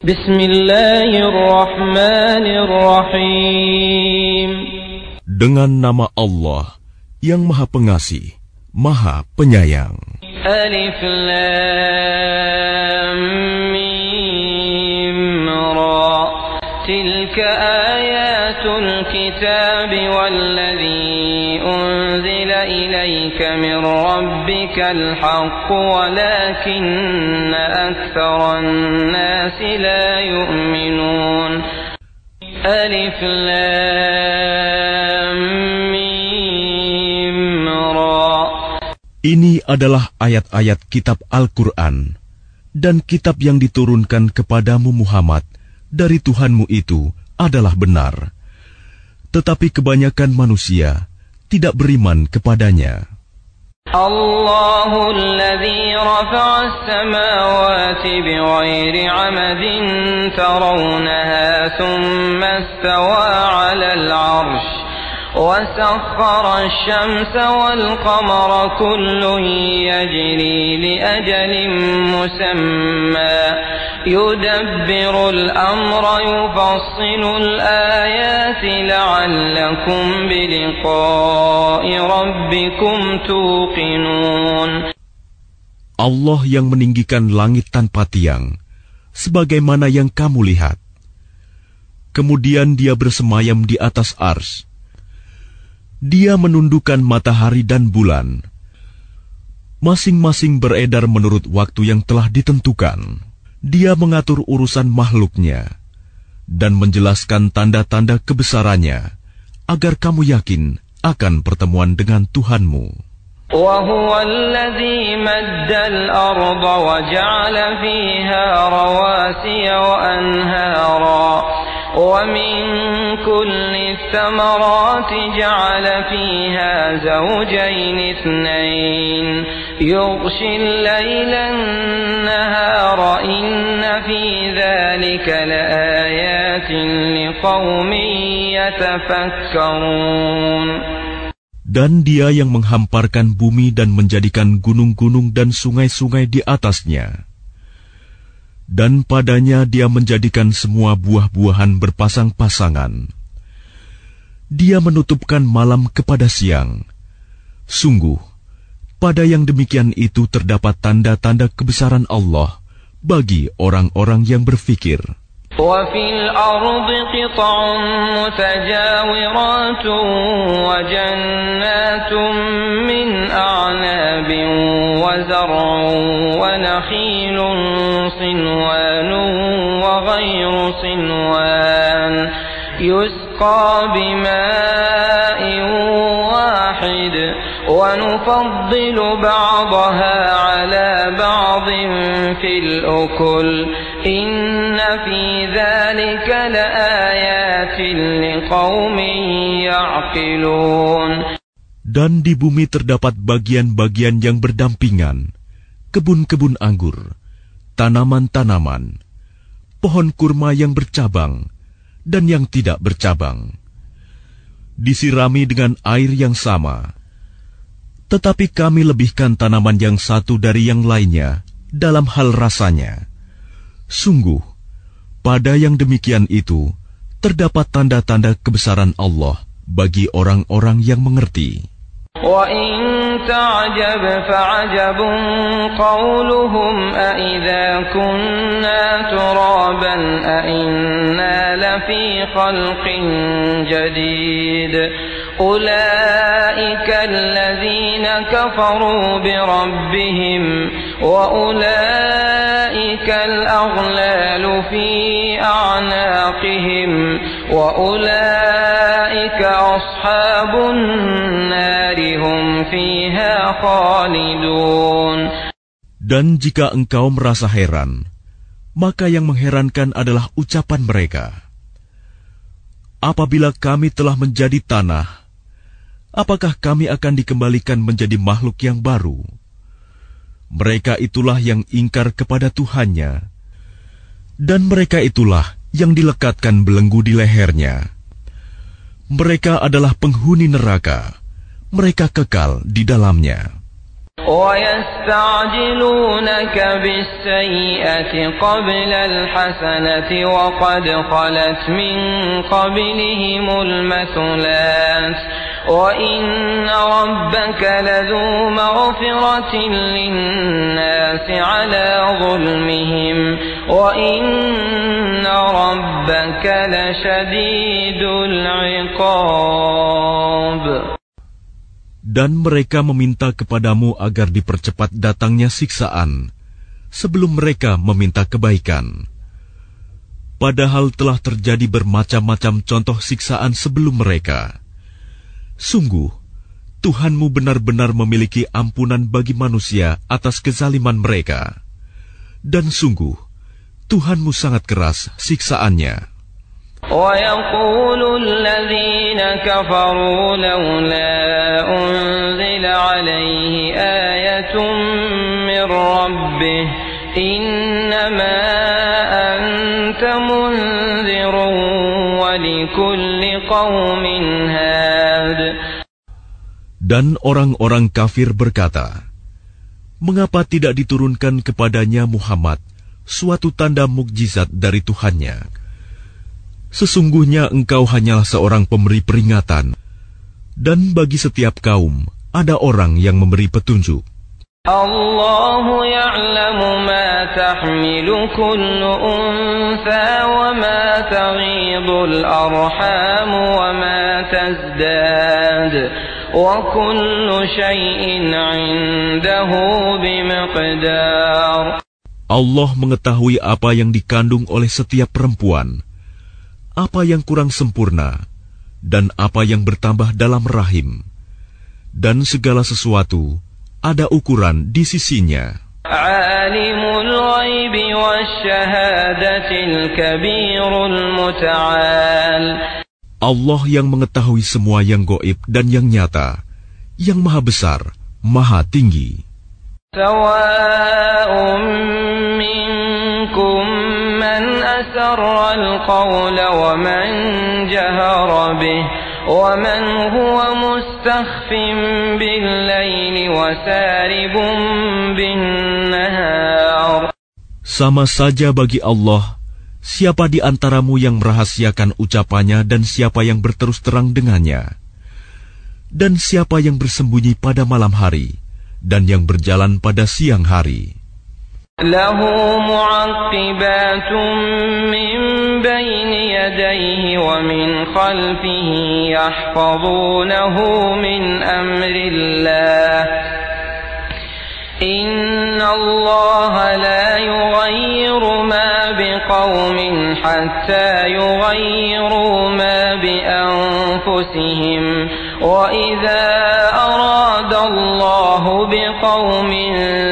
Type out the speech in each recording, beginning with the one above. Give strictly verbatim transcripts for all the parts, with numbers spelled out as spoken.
Bismillahirrahmanirrahim. Dengan nama Allah yang Maha Pengasih, Maha Penyayang. Alif Lam Mim Ra. Tilka ayatul kitab walladzi unzila ilayka min rabbikal haqq walakinna aktsaran nasi la yu'minun. Alif Lam Mim Ra. Ini adalah ayat-ayat kitab Al-Quran dan kitab yang diturunkan kepadamu Muhammad dari Tuhanmu itu adalah benar. Tetapi kebanyakan manusia tidak beriman kepadanya. Allahu alladhi rafa'a as-samawati bighairi 'amadin tarawnaha thumma istawa 'alal 'arsy وسخر الشمس والقمر كل يجري لأجل مسمى يدبر الأمر يفصل الآيات لعلكم بلقاء ربكم توقنون. Allah yang meninggikan langit tanpa tiang, sebagaimana yang kamu lihat. Kemudian Dia bersemayam di atas ars. Dia menundukkan matahari dan bulan. Masing-masing beredar menurut waktu yang telah ditentukan. Dia mengatur urusan makhluknya dan menjelaskan tanda-tanda kebesarannya agar kamu yakin akan pertemuan dengan Tuhanmu. وَهُوَ الَّذِي مَدَّ الْأَرْضَ وَجَعَلَ فِيهَا رَوَاسِيَ وَأَنْهَارًا وَمِنْ كُلِّ الثَّمَرَاتِ جَعَلَ فِيهَا زَوْجَيْنِ اثْنَيْنِ يُغْشِي اللَّيْلَ النَّهَارَ إِنَّ فِي ذَلِكَ لَآيَاتٍ لِقَوْمٍ يَتَفَكَّرُونَ. Dan Dia yang menghamparkan bumi dan menjadikan gunung-gunung dan sungai-sungai di atasnya. Dan padanya Dia menjadikan semua buah-buahan berpasang-pasangan. Dia menutupkan malam kepada siang. Sungguh, pada yang demikian itu terdapat tanda-tanda kebesaran Allah bagi orang-orang yang berfikir. وَفِي الْأَرْضِ قِطَعٌ مُتَجَاوِرَاتٌ وَجَنَّاتٌ مِّنْ أَعْنَابٍ وَزَرْعٌ وَنَخِيلٌ صِنْوَانٌ وَغَيْرُ صِنْوَانٍ يُسْقَى بِمَاءٍ وَاحِدٍ وَنُفَضِّلُ بَعْضَهَا عَلَى بَعْضٍ فِي الْأُكُلِ إِنَّ فِي ذَلِكَ لَآيَاتٍ لِقَوْمٍ يَعْقِلُونَ. Dan di bumi terdapat bagian-bagian yang berdampingan, kebun-kebun anggur, tanaman-tanaman, pohon kurma yang bercabang dan yang tidak bercabang, disirami dengan air yang sama. Tetapi kami lebihkan tanaman yang satu dari yang lainnya dalam hal rasanya. Sungguh, pada yang demikian itu terdapat tanda-tanda kebesaran Allah bagi orang-orang yang mengerti. وَإِن تَعْجَبْ فَعَجَبٌ قَوْلُهُمْ أَإِذَا كُنَّا تُرَابًا أَإِنَّا لَفِي خَلْقٍ جَدِيدٍ أُولَئِكَ الَّذِينَ كَفَرُوا بِرَبِّهِمْ وَأُولَئِكَ الْأَغْلَالُ فِي أَعْنَاقِهِمْ وَأُولَئِكَ أَصْحَابُ النَّارِ هُمْ فِيهَا خَالِدُونَ. Dan jika engkau merasa heran, maka yang mengherankan adalah ucapan mereka. Apabila kami telah menjadi tanah, apakah kami akan dikembalikan menjadi makhluk yang baru? Mereka itulah yang ingkar kepada Tuhannya, dan mereka itulah yang dilekatkan belenggu di lehernya. Mereka adalah penghuni neraka, mereka kekal di dalamnya. وَيَسْتَعْجِلُونَكَ بِالسَّيِّئَةِ قَبْلَ الْحَسَنَةِ وَقَدْ خَلَتْ مِنْ قَبْلِهِمُ الْمَثُلَاتُ وَإِنَّ رَبَّكَ لَذُو مَغْفِرَةٍ لِلنَّاسِ عَلَى ظُلْمِهِمْ وَإِنَّ رَبَّكَ لَشَدِيدُ الْعِقَابِ. Dan mereka meminta kepadamu agar dipercepat datangnya siksaan, sebelum mereka meminta kebaikan. Padahal telah terjadi bermacam-macam contoh siksaan sebelum mereka. Sungguh, Tuhanmu benar-benar memiliki ampunan bagi manusia atas kezaliman mereka. Dan sungguh, Tuhanmu sangat keras siksaannya. وَيَقُولُ الَّذِينَ كَفَرُوا لَوْلَا أُنْزِلَ عَلَيْهِ آيَةٌ مِّن رَّبِّهِ إِنَّمَا أَنْتَ مُنذِرٌ وَلِكُلِّ قَوْمٍ هَادٍ. Dan orang-orang kafir berkata, mengapa tidak diturunkan kepadanya Muhammad suatu tanda mukjizat dari Tuhannya? Sesungguhnya engkau hanyalah seorang pemberi peringatan, dan bagi setiap kaum ada orang yang memberi petunjuk. Allahu ya'lamu ma tahmilu kullu untha wa ma taghidul arham wa ma tazdad wa kullu shay'in 'indahu bimiqdar. Allah mengetahui apa yang dikandung oleh setiap perempuan, apa yang kurang sempurna, dan apa yang bertambah dalam rahim. Dan segala sesuatu ada ukuran di sisinya. Alimul ghaibi wasyahadatil kabirul muta'al. Allah yang mengetahui semua yang gaib dan yang nyata, yang maha besar, maha tinggi. Sawa'un minkum man asarra al-qawla wa man jahara bih wa man huwa mustakhfin bil-laili wa saribun bin-nahar. Sama saja bagi Allah, siapa di antaramu yang merahasiakan ucapannya dan siapa yang berterus terang dengannya, dan siapa yang bersembunyi pada malam hari dan yang berjalan pada siang hari. Lahu mu'aqibatun min bayni yadayhi wa min khalfihi yahfazunahu min amrillah. Inna Allah la yughayyiru ma biqawmin hatta yughayyiru ma bi anfusihim. Wa idza arada Allah biqawmin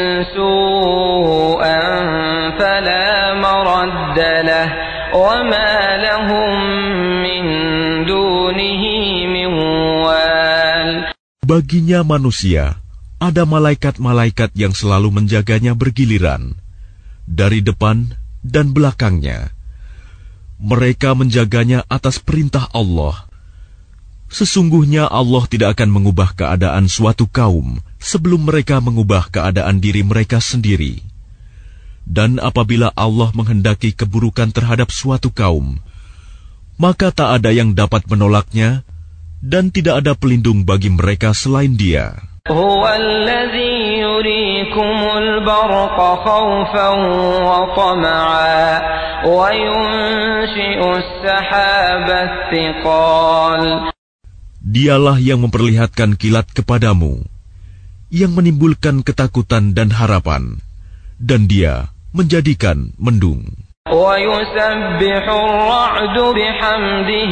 su'an fala maradda lahu wa ma lahum min dunihi min wal. Baginya manusia ada malaikat-malaikat yang selalu menjaganya bergiliran, dari depan dan belakangnya. Mereka menjaganya atas perintah Allah. Sesungguhnya Allah tidak akan mengubah keadaan suatu kaum sebelum mereka mengubah keadaan diri mereka sendiri. Dan apabila Allah menghendaki keburukan terhadap suatu kaum, maka tak ada yang dapat menolaknya, dan tidak ada pelindung bagi mereka selain Dia. هو الذي يريكم البرق خوفا وطمعا وينشئ السحاب الثقال. Dialah yang memperlihatkan kilat kepadamu, yang menimbulkan ketakutan dan harapan, dan Dia menjadikan mendung. وَيُسَبِّحُ الرَّعْدُ بِحَمْدِهِ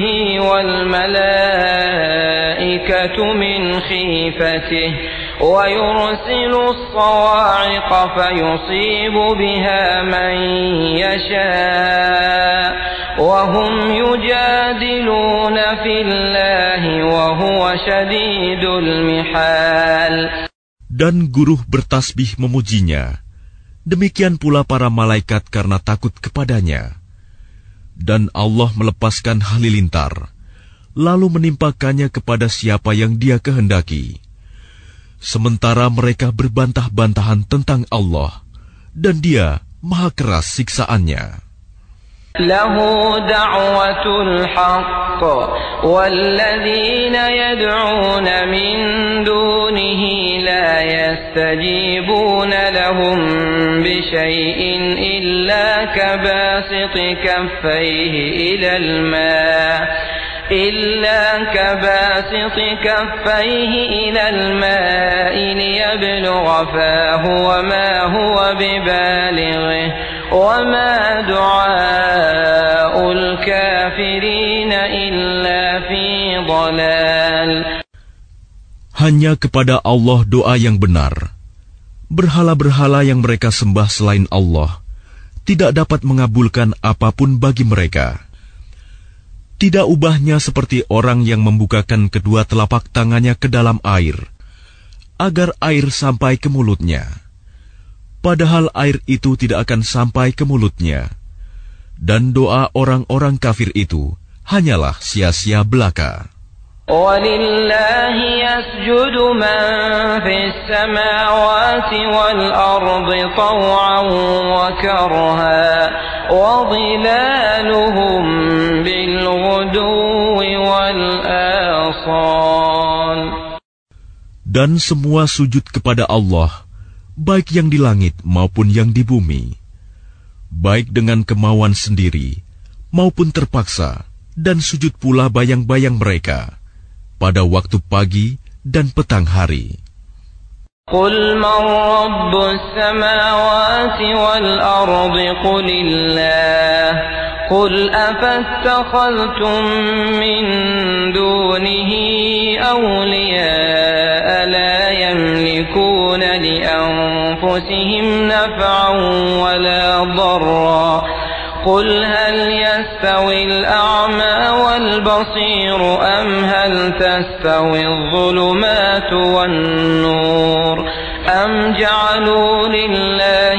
وَالْمَلَائِكَةُ مِنْ خِيفَتِهِ وَيُرْسِلُ الصَّوَاعِقَ فَيُصِيبُ بِهَا مَنْ يَشَاءُ وَهُمْ يُجَادِلُونَ فِي اللَّهِ وَهُوَ شَدِيدُ الْمِحَالِ. Dan guruh bertasbih memujinya. Demikian pula para malaikat karena takut kepadanya. Dan Allah melepaskan halilintar, lalu menimpakannya kepada siapa yang Dia kehendaki. sementara mereka berbantah-bantahan tentang Allah, dan Dia maha keras siksaannya. Lahu da'watul haqq walladzina yad'una min dunihi la yastajibuna lahum bisyai'in illa kabasiti kaffayhi ilal ma' إلا كباسط كفيه إلى الماء ليبلغ فاه وما هو ببالغه وما دعاء الكافرين إلا في ضلال. Hanya kepada Allah doa yang benar. Berhala-berhala yang mereka sembah selain Allah tidak dapat mengabulkan apapun bagi mereka. Tidak ubahnya seperti orang yang membukakan kedua telapak tangannya ke dalam air, agar air sampai ke mulutnya. Padahal air itu tidak akan sampai ke mulutnya. Dan doa orang-orang kafir itu hanyalah sia-sia belaka. وَلِلَّهِ يَسْجُدُ مَنْ فِي السَّمَاوَاتِ وَالْأَرْضِ طَوْعًا وَكَرْهًا وَظِلَالُهُمْ بِالْغُدُوِّ وَالْآصَالِ. Dan semua sujud kepada Allah, baik yang di langit maupun yang di bumi, baik dengan kemauan sendiri maupun terpaksa, dan sujud pula bayang-bayang mereka pada waktu pagi dan petang hari. Qul man rabbus samawati wal ardi qulillah qul afattakhadhtum min dunihi awliya'a la yamlikuna li anfusihim naf'an wala darra قل هل يستوي الأعمى والبصير أم هل تستوي الظلمات والنور أم جعلوا لله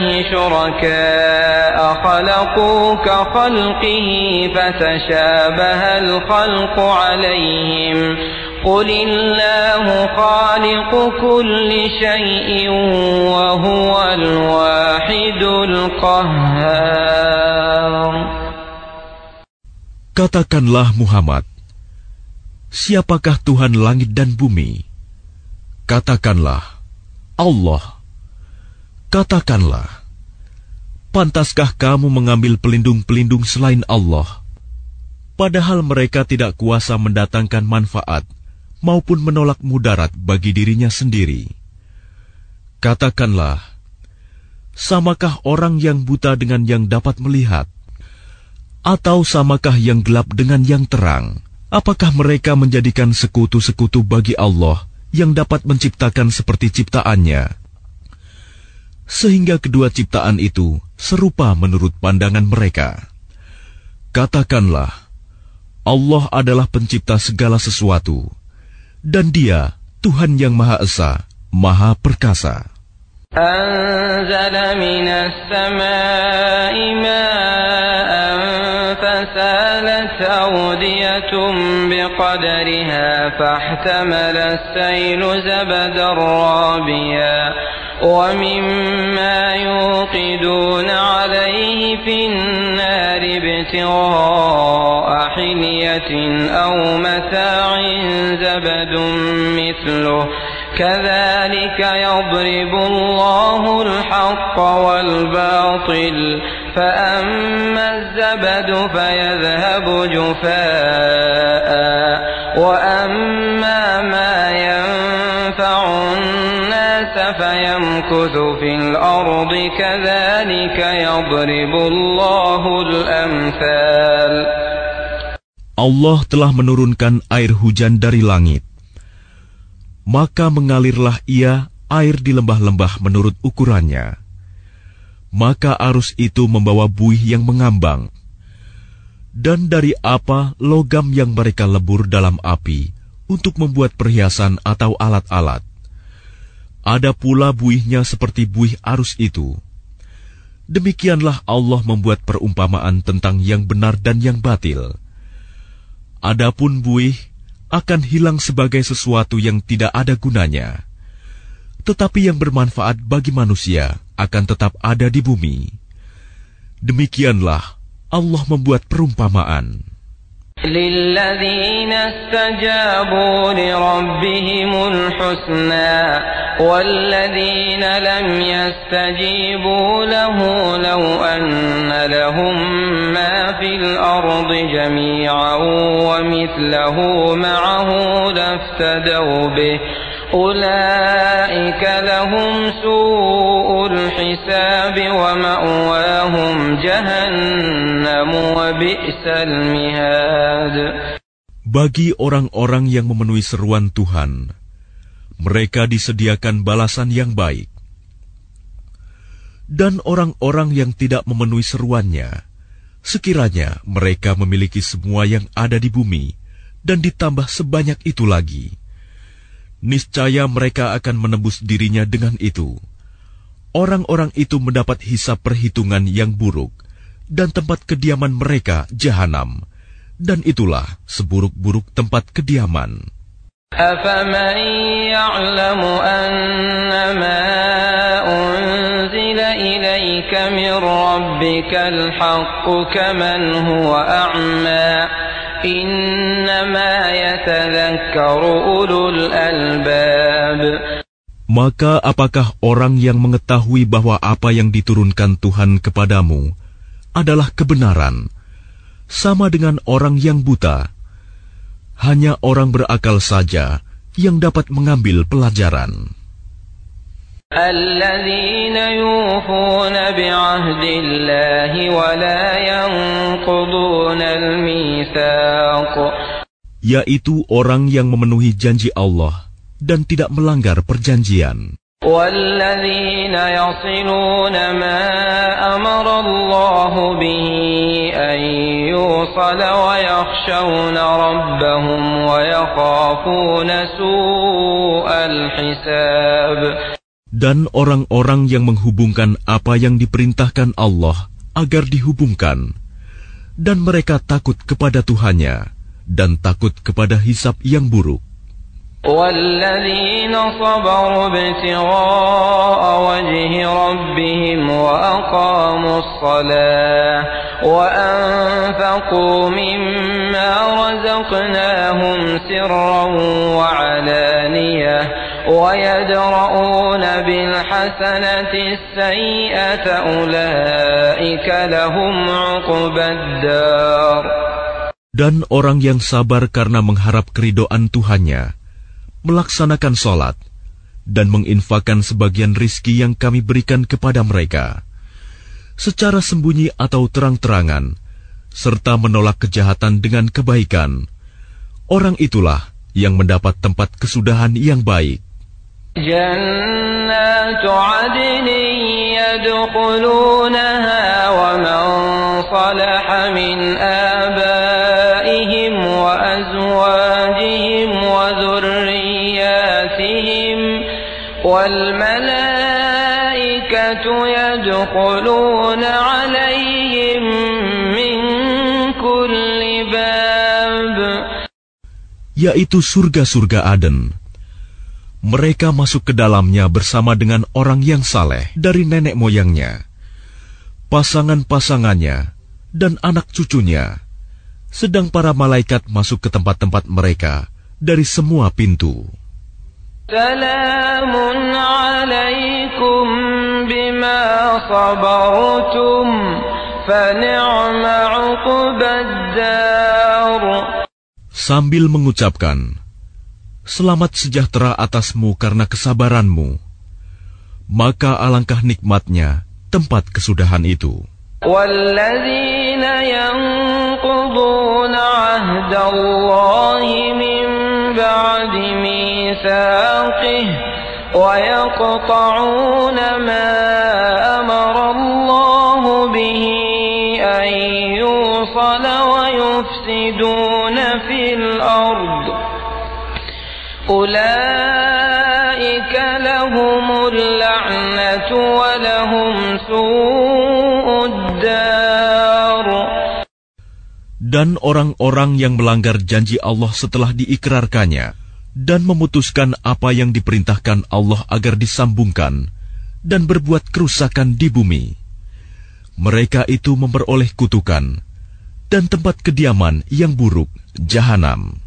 شركاء خلقوا كخلقه فتشابه الخلق عليهم قل الله خالق كل شيء وهو الواحد القهار. Katakanlah Muhammad, siapakah Tuhan langit dan bumi? Katakanlah, Allah. Katakanlah, pantaskah kamu mengambil pelindung-pelindung selain Allah, padahal mereka tidak kuasa mendatangkan manfaat maupun menolak mudarat bagi dirinya sendiri? Katakanlah, samakah orang yang buta dengan yang dapat melihat? Atau samakah yang gelap dengan yang terang? Apakah mereka menjadikan sekutu-sekutu bagi Allah yang dapat menciptakan seperti ciptaannya, sehingga kedua ciptaan itu serupa menurut pandangan mereka? Katakanlah, Allah adalah pencipta segala sesuatu, dan Dia Tuhan yang Maha Esa, Maha Perkasa. أنزل من السماء ماء فسالت أودية بقدرها فاحتمل السيل زبدا رابيا ومما يوقدون عليه في النار ابتغاء حلية أو متاع زبد مثله كذلك يضرب الله الحق والباطل فأما الزبد فيذهب جفاء وأما ما ينفع الناس فيمكث في الأرض كذلك يضرب الله الأمثال. Allah telah menurunkan air hujan dari langit. Maka mengalirlah ia air di lembah-lembah menurut ukurannya. Maka arus itu membawa buih yang mengambang. Dan dari apa logam yang mereka lebur dalam api untuk membuat perhiasan atau alat-alat. Ada pula buihnya seperti buih arus itu. Demikianlah Allah membuat perumpamaan tentang yang benar dan yang batil. Adapun buih akan hilang sebagai sesuatu yang tidak ada gunanya. tetapi yang bermanfaat bagi manusia akan tetap ada di bumi. Demikianlah Allah membuat perumpamaan. للذين استجابوا لربهم الحسنى والذين لم يستجيبوا له لو أن لهم ما في الأرض جميعا ومثله معه لافتدوا به أولئك لهم سوء الحساب ومأواهم جهنم وبئس المهاد. Bagi orang-orang yang memenuhi seruan Tuhan, mereka disediakan balasan yang baik. Dan orang-orang yang tidak memenuhi seruannya, sekiranya mereka memiliki semua yang ada di bumi dan ditambah sebanyak itu lagi, niscaya mereka akan menembus dirinya dengan itu. Orang-orang itu mendapat hisab perhitungan yang buruk, dan tempat kediaman mereka jahanam, dan itulah seburuk-buruk tempat kediaman. أَفَمَنْ يَعْلَمُ أَنَّمَا أُنْزِلَ إِلَيْكَ مِنْ رَبِّكَ الْحَقُّ كَمَنْ هُوَ أَعْمَى إِنَّمَا يَتَذَكَّرُ أُولُو الْأَلْبَابِ. Maka apakah orang yang mengetahui bahwa apa yang diturunkan Tuhan kepadamu adalah kebenaran, sama dengan orang yang buta? Hanya orang berakal saja yang dapat mengambil pelajaran. الَّذِينَ يُوفُونَ بِعَهْدِ اللَّهِ وَلَا يَنقُضُونَ الْمِيثَاقَ, yaitu orang yang memenuhi janji Allah dan tidak melanggar perjanjian. وَالَّذِينَ يَصِلُونَ مَا أَمَرَ اللَّهُ بِهِ أَن يُوصَلَ وَيَخْشَوْنَ رَبَّهُمْ وَيَخَافُونَ سُوءَ الْحِسَابِ. Dan orang-orang yang menghubungkan apa yang diperintahkan Allah agar dihubungkan, dan mereka takut kepada Tuhannya dan takut kepada hisab yang buruk. وَالَّذِينَ صَبَرُوا ابْتِغَاءَ وَجْهِ رَبِّهِمْ وَأَقَامُوا الصَّلَاةَ وَأَنفَقُوا مِمَّا رَزَقْنَاهُمْ سِرًّا وَعَلَانِيَةً وَيَدْرَؤُونَ بِالْحَسَنَةِ السَّيِّئَةَ أُولَئِكَ لَهُمْ عُقْبَى الدَّارِ. Dan orang yang sabar karena mengharap keridhaan Tuhannya, melaksanakan sholat, dan menginfakkan sebagian rizki yang kami berikan kepada mereka, secara sembunyi atau terang-terangan, serta menolak kejahatan dengan kebaikan, orang itulah yang mendapat tempat kesudahan yang baik. Jannatu adnin yadkhulunaha wa man salaha min abaihim wa azwajihim wa dhurriyyatihim wal malaikatu yadkhuluna alaihim min kulli bab, yaitu surga-surga Aden. Mereka masuk ke dalamnya bersama dengan orang yang saleh dari nenek moyangnya, pasangan-pasangannya, dan anak cucunya. Sedang para malaikat masuk ke tempat-tempat mereka dari semua pintu. Salamun alaikum bima sabartum fa ni'ma uqbad dar. Sambil mengucapkan, selamat sejahtera atasmu karena kesabaranmu, maka alangkah nikmatnya tempat kesudahan itu. وَالَّذِينَ يَنقُضُونَ عَهْدَ اللَّهِ مِنْ بَعْدِ مِيثَاقِهِ وَيَقْطَعُونَ مَا أَمَرَ اللَّهُ بِهِ أَنْ يُوصَلَ وَيُفْسِدُونَ فِي الْأَرْضِ أُولَئِكَ لَهُمُ اللَّعْنَةُ وَلَهُمْ سُوءُ الدَّارِ. Dan orang-orang yang melanggar janji Allah setelah diikrarkannya, dan memutuskan apa yang diperintahkan Allah agar disambungkan dan berbuat kerusakan di bumi. Mereka itu memperoleh kutukan dan tempat kediaman yang buruk, Jahanam.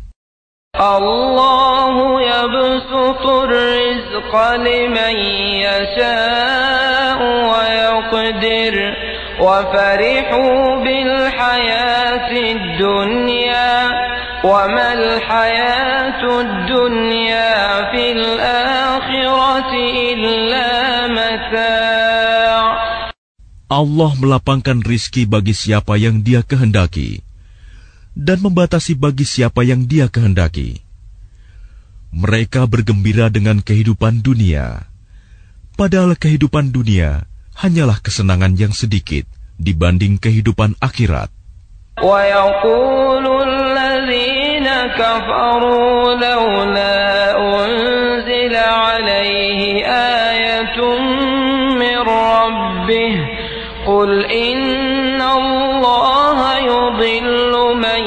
Allahu yabsutur rizqa liman yasha'u wa yaqdir wa farihu bil hayatid dunya wa mal hayatud dunya fil akhirati illa mata'. Allah melapangkan rizki bagi siapa yang Dia kehendaki dan membatasi bagi siapa yang Dia kehendaki. Mereka bergembira dengan kehidupan dunia, padahal kehidupan dunia hanyalah kesenangan yang sedikit dibanding kehidupan akhirat. وَيَقُولُ الَّذِينَ كَفَرُوا لَوْلَا أُنزِلَ عَلَيْهِ آيَةٌ مِّن رَّبِّهِ قُلْ إِنَّ اللَّهَ يُضِلُّ مَن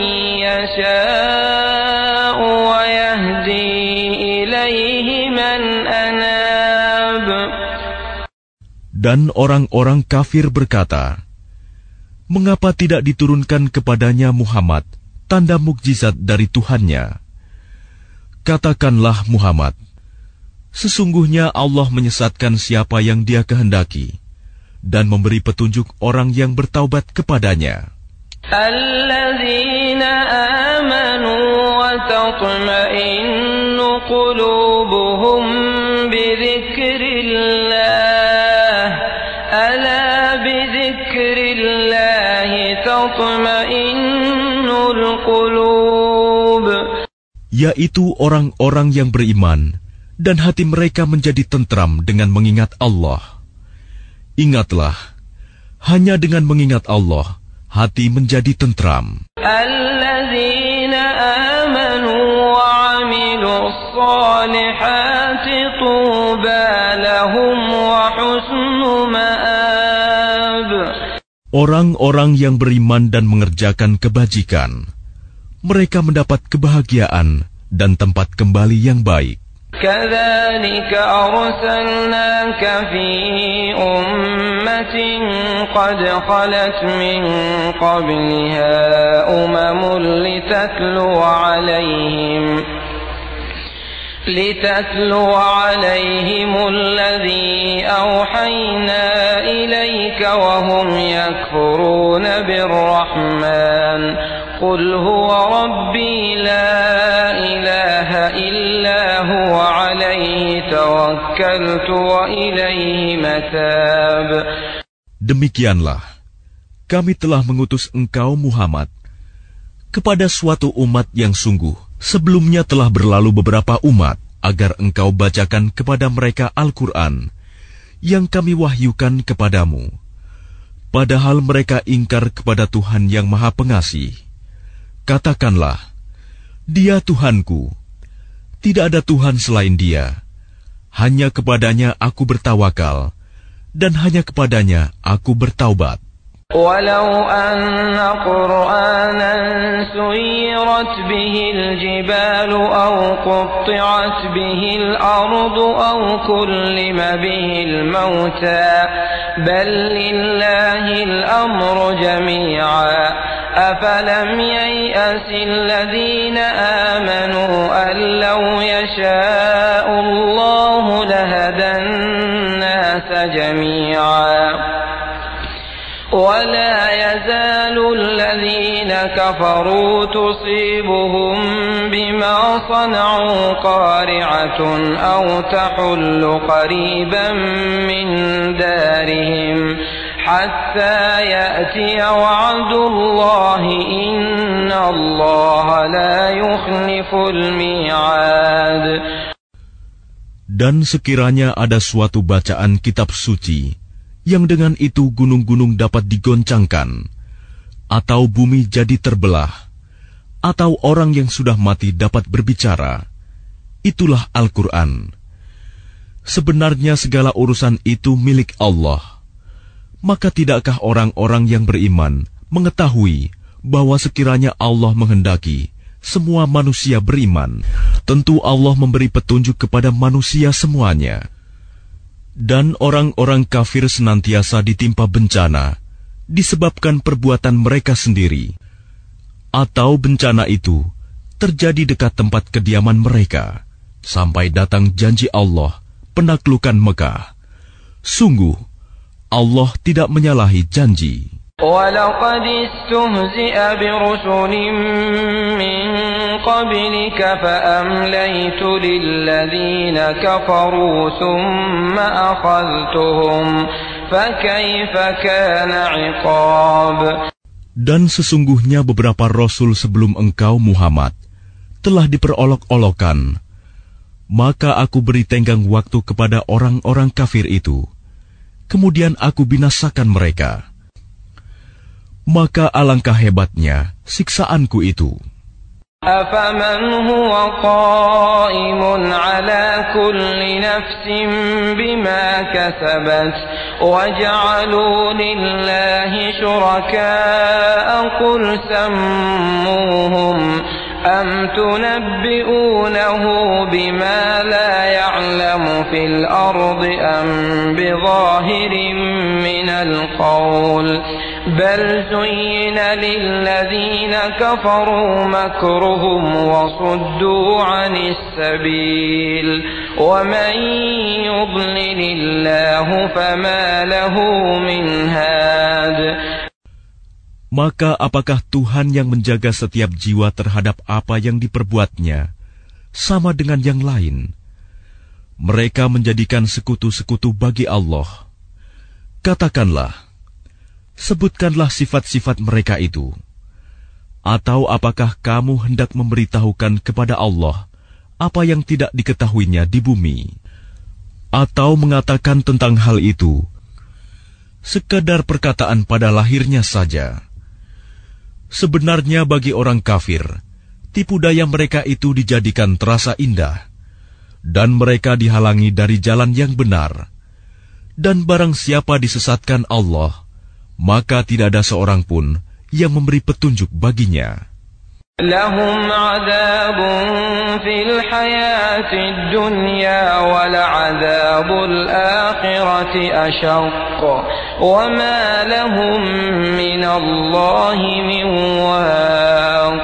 يَشَاءُ وَيَهْدِي إِلَيْهِ مَنْ أَنَابَ. Dan orang-orang kafir berkata, mengapa tidak diturunkan kepadanya Muhammad tanda mukjizat dari Tuhannya? Katakanlah Muhammad, sesungguhnya Allah menyesatkan siapa yang Dia kehendaki dan memberi petunjuk orang yang bertaubat kepadanya. Alladzina amanu wa tatma'innu qulubuhum bidzikrillah, ala bidzikrillah tatma'innul qulub. Yaitu orang-orang yang beriman dan hati mereka menjadi tentram dengan mengingat Allah. Ingatlah, hanya dengan mengingat Allah, hati menjadi tentram. Alladzina amanu wa 'amilus shalihati tuba lahum wa husnu ma'ab. Orang-orang yang beriman dan mengerjakan kebajikan, mereka mendapat kebahagiaan dan tempat kembali yang baik. كذلك أرسلناك في أمة قد خلت من قبلها أمم لتتلو عليهم لتتلو عليهم الذي أوحينا إليك وهم يكفرون بالرحمن قل هو ربي لا إله إلا هو عليه توكلت وإليه متاب. Demikianlah, kami telah mengutus engkau Muhammad kepada suatu umat yang sungguh sebelumnya telah berlalu beberapa umat agar engkau bacakan kepada mereka Al-Quran yang kami wahyukan kepadamu, padahal mereka ingkar kepada Tuhan yang Maha Pengasih. Katakanlah, Dia Tuhanku, tidak ada Tuhan selain Dia. Hanya kepadanya aku bertawakal, dan hanya kepadanya aku bertaubat. Walau anna Qur'anan suyirat bihil jibalu aw qutti'at bihil ardu aw kullima bihil mauta bal lillahil amru jami'a. أفلم ييأس الذين آمنوا أن لو يشاء الله لهدى الناس جميعا ولا يزال الذين كفروا تصيبهم بما صنعوا قارعة أو تحل قريبا من دارهم حتى يأتي وعد الله إن الله لا يخلف الميعاد. Dan sekiranya ada suatu bacaan kitab suci yang dengan itu gunung-gunung dapat digoncangkan, atau bumi jadi terbelah, atau orang yang sudah mati dapat berbicara, itulah Al-Quran. Sebenarnya segala urusan itu milik Allah. Maka tidakkah orang-orang yang beriman mengetahui bahwa sekiranya Allah menghendaki semua manusia beriman, tentu Allah memberi petunjuk kepada manusia semuanya. Dan orang-orang kafir senantiasa ditimpa bencana disebabkan perbuatan mereka sendiri, atau bencana itu terjadi dekat tempat kediaman mereka, sampai datang janji Allah penaklukan Mekah. Sungguh, Allah tidak menyalahi janji. وَلَقَدِ اسْتُهْزِئَ بِرُسُلٍ مِّن قَبْلِكَ فَأَمْلَيْتُ لِلَّذِينَ كَفَرُوا ثُمَّ أَخَذْتُهُمْ فَكَيْفَ كَانَ عِقَابِ. Dan sesungguhnya beberapa rasul sebelum engkau Muhammad telah diperolok-olokkan, maka aku beri tenggang waktu kepada orang-orang kafir itu, kemudian aku binasakan mereka. Maka alangkah hebatnya siksaanku itu. أَفَمَنْ هُوَ قَائِمٌ عَلَى كُلِّ نَفْسٍ بِمَا كَسَبَتْ وَجَعَلُوا لِلَّهِ شُرَكَاءَ قُلْ سَمُّوهُمْ أَمْ تُنَبِّئُونَهُ بِمَا لَا يَعْلَمُ فِي الْأَرْضِ أَمْ بِظَاهِرٍ مِّنَ الْقَوْلِ بَلْ زُيِّنَ لِلَّذِينَ كَفَرُوا مَكْرُهُمْ وَصُدُّوا عَنِ السَّبِيلِ وَمَن يُضْلِلِ اللَّهُ فَمَا لَهُ مِنْ هَادٍ. Maka apakah Tuhan yang menjaga setiap jiwa terhadap apa yang diperbuatnya sama dengan yang lain? Mereka menjadikan sekutu-sekutu bagi Allah. Katakanlah, sebutkanlah sifat-sifat mereka itu. Atau apakah kamu hendak memberitahukan kepada Allah apa yang tidak diketahuinya di bumi? Atau mengatakan tentang hal itu sekadar perkataan pada lahirnya saja? Sebenarnya bagi orang kafir, tipu daya mereka itu dijadikan terasa indah, dan mereka dihalangi dari jalan yang benar. Dan barang siapa disesatkan Allah, maka tidak ada seorang pun yang memberi petunjuk baginya. Lahum adabun fil hayatid dunya wal adabul akhirati ashaq wa ma lahum minallahi min waq.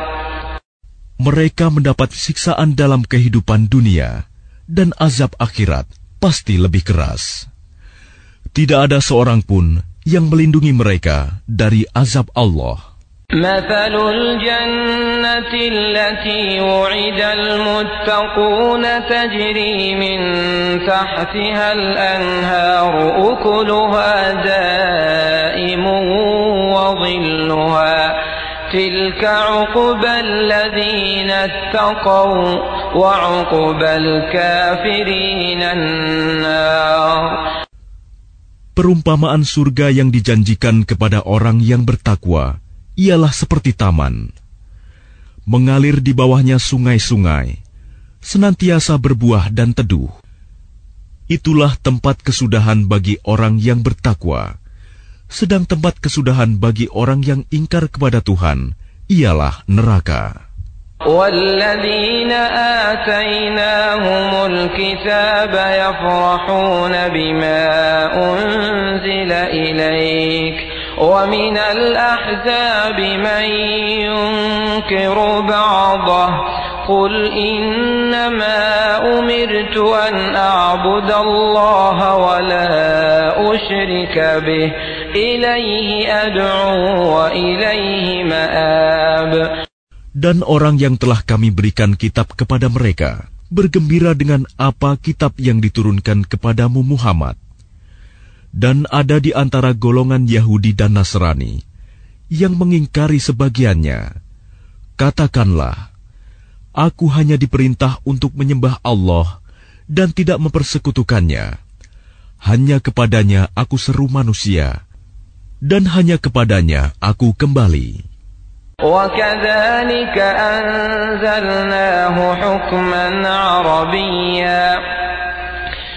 Mereka mendapat siksaan dalam kehidupan dunia, dan azab akhirat pasti lebih keras. Tidak ada seorang pun yang melindungi mereka dari azab Allah. مثل الجنة التي وعد المتقون تجري من تحتها الأنهار أكلها دائم وظلها تلك عقبى الذين اتقوا وعقبى الكافرين النار. Perumpamaan surga yang dijanjikan kepada orang yang bertakwa ialah seperti taman. Mengalir di bawahnya sungai-sungai, senantiasa berbuah dan teduh. Itulah tempat kesudahan bagi orang yang bertakwa. Sedang tempat kesudahan bagi orang yang ingkar kepada Tuhan ialah neraka. وَالَّذِينَ آتَيْنَاهُمُ الْكِتَابَ يَفْرَحُونَ بِمَا أُنْزِلَ إِلَيْكَ وَمِنَ الْأَحْزَابِ مَنْ يُنْكِرُ بَعْضَهُ قُلْ إِنَّمَا أُمِرْتُ أَنْ أَعْبُدَ اللَّهَ وَلَا أُشْرِكَ بِهِ إِلَيْهِ أَدْعُو وَإِلَيْهِ مَآبِ. Dan orang yang telah kami berikan kitab kepada mereka bergembira dengan apa kitab yang diturunkan kepadamu Muhammad. Dan ada di antara golongan Yahudi dan Nasrani yang mengingkari sebagiannya. Katakanlah, aku hanya diperintah untuk menyembah Allah dan tidak mempersekutukannya. Hanya kepadanya aku seru manusia, dan hanya kepadanya aku kembali. وَكَذَلِكَ أَنزَلْنَاهُ حُكْمًا عَرَبِيًّا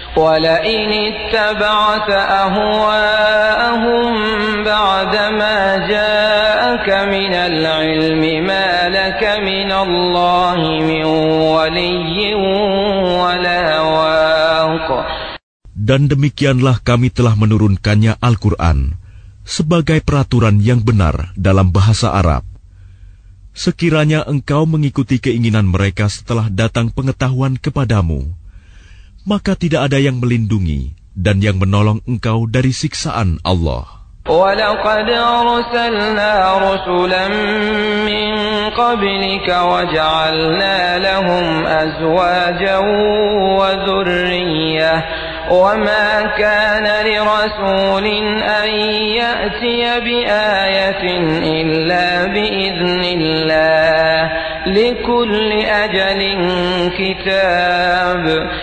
ولئن اتبعت أهواءهم بعدما جاءك من العلم ما لك من الله من ولي ولا واق. Dan demikianlah kami telah menurunkannya Al-Quran sebagai peraturan yang benar dalam bahasa Arab. Sekiranya engkau mengikuti keinginan mereka setelah datang pengetahuan kepadamu, maka tidak ada yang melindungi dan yang menolong engkau dari siksaan Allah. وَلَقَدْ أَرْسَلْنَا رُسُلًا مِّن قَبْلِكَ وَجَعَلْنَا لَهُمْ أَزْوَاجًا وَذُرِّيَّةً وَمَا كَانَ لِرَسُولٍ أَن يَأْتِيَ بِآيَةٍ إِلَّا بِإِذْنِ اللَّهِ لِكُلِّ أَجَلٍ كِتَابٌ.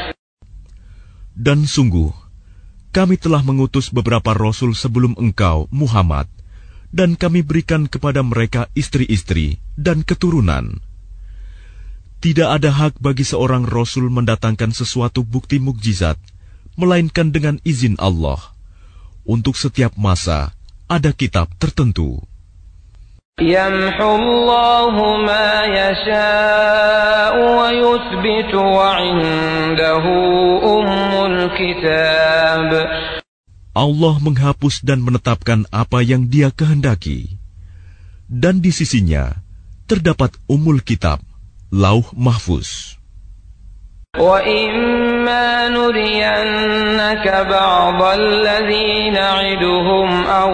Dan sungguh, kami telah mengutus beberapa rasul sebelum engkau, Muhammad, dan kami berikan kepada mereka istri-istri dan keturunan. Tidak ada hak bagi seorang rasul mendatangkan sesuatu bukti mukjizat, melainkan dengan izin Allah. Untuk setiap masa, ada kitab tertentu. يَمْحُ اللَّهُ مَا يَشَاءُ وَيُثْبِتُ وَعِندَهُ أُمُّ الْكِتَابِ. Allah menghapus dan menetapkan apa yang Dia kehendaki. Dan di sisinya terdapat Ummul Kitab, Lauh Mahfuz. وَإِمَّا نُرِيَنَّكَ بَعْضَ الَّذِي نَعِدُهُمْ أَوْ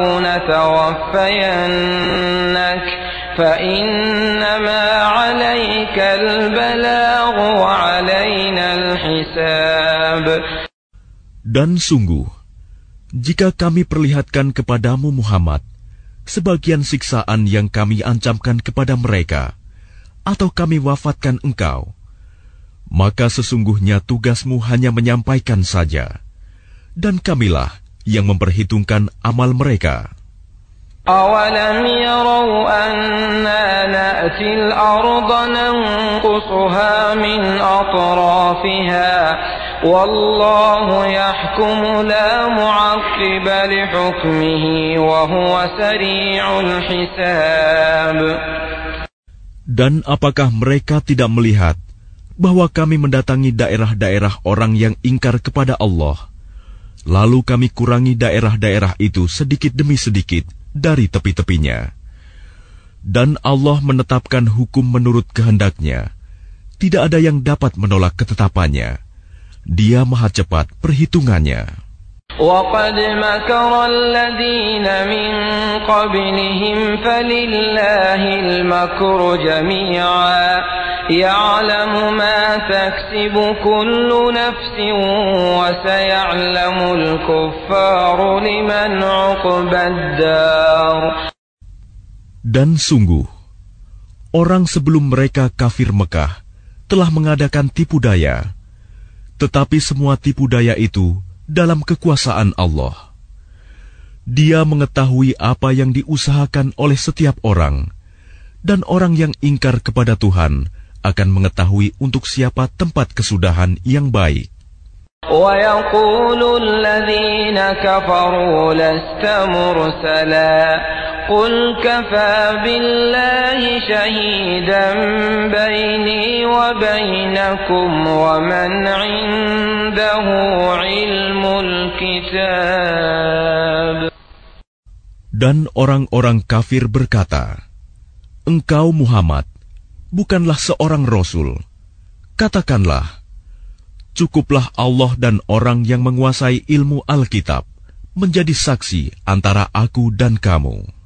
نَتَوَفَّيَنَّكَ فَإِنَّمَا عَلَيْكَ الْبَلَاغُ وَعَلَيْنَا الْحِسَابُ. Dan sungguh, jika kami perlihatkan kepadamu Muhammad sebagian siksaan yang kami ancamkan kepada mereka, atau kami wafatkan engkau, maka sesungguhnya tugasmu hanya menyampaikan saja, dan kamilah yang memperhitungkan amal mereka. أَوَلَمْ يَرَوْا أَنَّا نَأْتِي الْأَرْضَ نَنقُصُهَا مِنْ أَطْرَافِهَا وَاللَّهُ يَحْكُمُ لَا مُعَقِّبَ لِحُكْمِهِ وَهُوَ سَرِيعُ الْحِسَابِ. Dan apakah mereka tidak melihat bahwa kami mendatangi daerah-daerah orang yang ingkar kepada Allah, lalu kami kurangi daerah-daerah itu sedikit demi sedikit dari tepi-tepinya. Dan Allah menetapkan hukum menurut kehendaknya. Tidak ada yang dapat menolak ketetapannya. Dia maha cepat perhitungannya. وَقَدْ مَكَرَ الَّذِينَ مِنْ قَبْلِهِمْ فَلِلَّهِ الْمَكْرُ جَمِيعًا يَعْلَمُ مَا تَكْسِبُ كُلُّ نَفْسٍ وَسَيَعْلَمُ الْكُفَّارُ لِمَنْ عُقْبَى الدَّارِ. Dan sungguh, orang sebelum mereka kafir Mekah telah mengadakan tipu daya, tetapi semua tipu daya itu dalam kekuasaan Allah. Dia mengetahui apa yang diusahakan oleh setiap orang, dan orang yang ingkar kepada Tuhan akan mengetahui untuk siapa tempat kesudahan yang baik. وَيَقُولُ الَّذِينَ كَفَرُوا لَسْتَ مُرْسَلًا قُلْ كَفَى بِاللَّهِ شَهِيدًا بَيْنِي وَبَيْنَكُمْ وَمَنْ عِندَهُ عِلْمُ الْكِتَابِ. Dan orang-orang kafir berkata, Engkau Muhammad bukanlah seorang rasul. Katakanlah, cukuplah Allah dan orang yang menguasai ilmu Alkitab menjadi saksi antara aku dan kamu.